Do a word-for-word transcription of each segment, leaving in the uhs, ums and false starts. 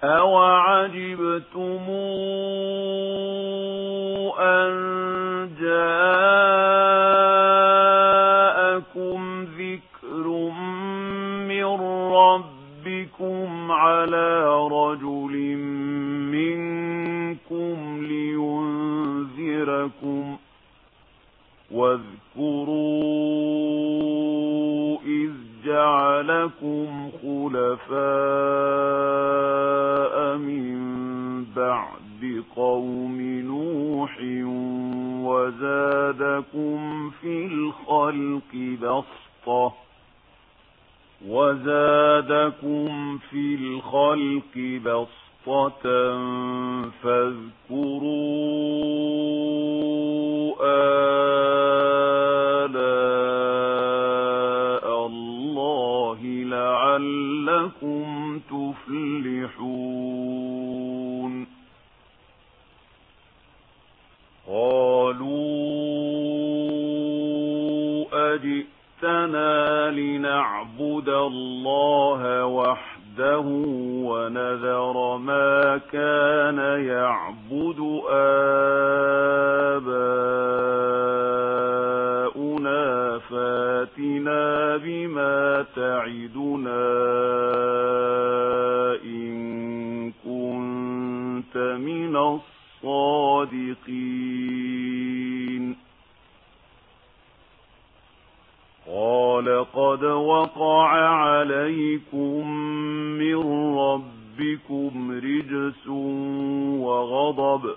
أَوَعَجِبْتُمْ أَنْ جَاءَكُمْ ذِكْرٌ مِّن رَّبِّكُمْ عَلَىٰ رَجُلٍ مِّنكُمْ لِيُنذِرَكُمْ ۖ وَاذْكُرُوا إِذْ جَعَلَكُمْ خُلَفَاءَ مِن بَعْدِ قَوْمِ نُوحٍ وَزَادَكُمْ فِي الْخَلْقِ بَسْطَةً وَزَادَكُمْ فِي الْخَلْقِ بَسْطَةً فَاذْكُرُوا آلَاءَ اللَّهِ لَعَلَّكُمْ تُفْلِحُونَ قَالُوا أَجِئْتَنَا لِنَعْبُدَ اللَّهَ وَحْدَهُ وَنَذَرَ مَا كَانَ يَعْبُدُ آبَاؤُنَا فَأْتِنَا بِمَا تَعِدُنَا إِن كُنتَ مِنَ الصَّادِقِينَ قَالَ قَدْ وَقَعَ عَلَيْكُمْ مِنْ رَبِّكُمْ رِجْسٌ وَغَضَبٌ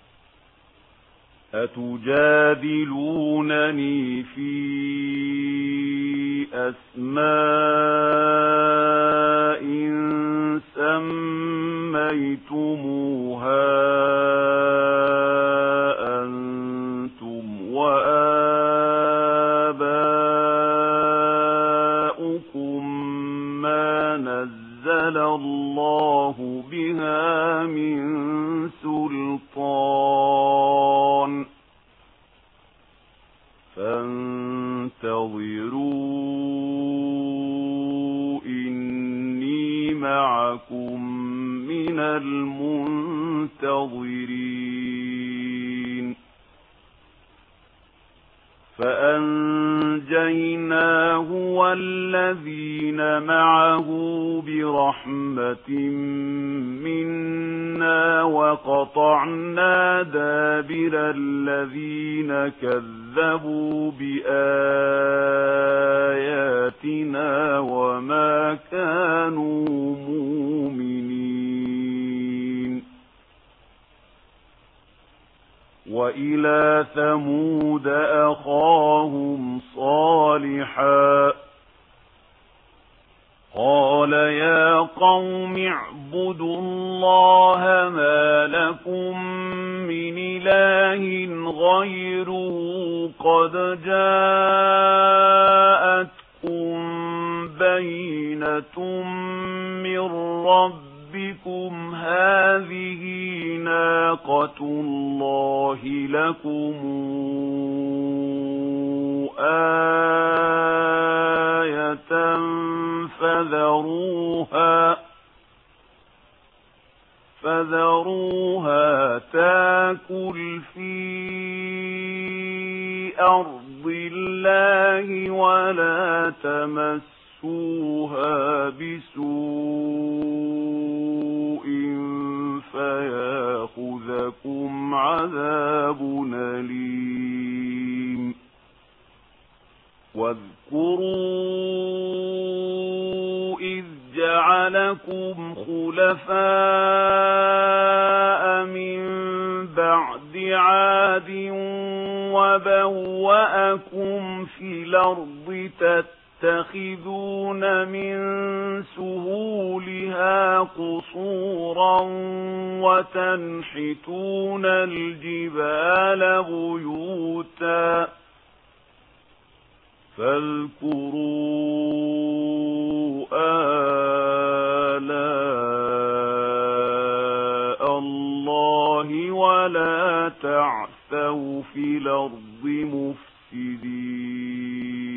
أَتُجَادِلُونَنِي فِي أَسْمَاءٍ سَمَّيْتُمُوهَا أَنْتُمْ وَآبَاؤُكُمْ مَا نَزَّلَ اللَّهُ بِهَا مِنْ سُلْطَانٍ فَانتَظِرُوا إِنِّي مَعَكُمْ مِنَ الْمُنتَظِرِينَ فَأَنجَيْنَاهُ وَالَّذِينَ مَعَهُ بِرَحْمَةٍ مِنَّا وَقَطَعْنَا دَابِرَ الَّذِينَ كَذَّبُوا بِآيَاتِنَا وَمَا كَانُوا مُؤْمِنِينَ وَإِلَى ثَمُودَ أَخَاهُمْ صَالِحًا قَالَ يَا قَوْمِ اعْبُدُوا اللَّهَ مَا لَكُمْ مِنْ إِلَٰهٍ غَيْرُهُ قَدْ جَاءَتْكُمْ بَيِّنَةٌ مِّن رَّبِّكُمْ هَٰذِهِ نَاقَةُ اللَّهِ لَكُمْ آيَةً فَذَرُوهَا فَذَرُوهَا تَأْكُلْ فِي أَرْضِ اللَّهِ وَلَا تَمَسُّوهَا بِسُوءٍ فَيَأْخُذَكُمْ عَذَابٌ أَلِيمٌ وَاذْكُرُوا إِذْ جَعَلَكُمْ خُلَفَاءَ مِن بَعْدِ عَادٍ وَبَوَّأَكُمْ فِي الْأَرْضِ تَتَّخِذُونَ مِن سُهُولِهَا قُصُورًا وَتَنْحِتُونَ الْجِبَالَ بُيُوتًا فَاذْكُرُوا آلَاءَ اللَّهِ وَلَا تَعْثَوْا فِي الْأَرْضِ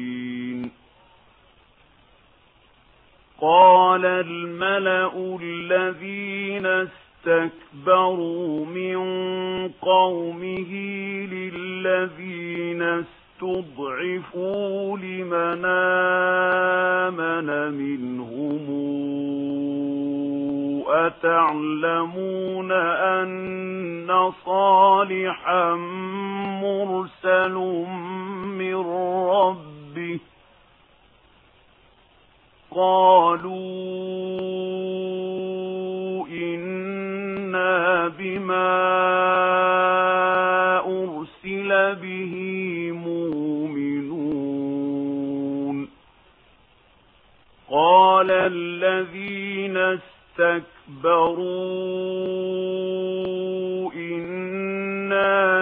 مُفْسِدِينَ قَالَ الْمَلَأُ الَّذِينَ الذين استكبروا من قومه للذين استضعفوا لمن آمن منهم أتعلمون أن صالحا مرسل من ربه قالوا إنا بما أرسل به مؤمنون قال الذين استكبروا إنا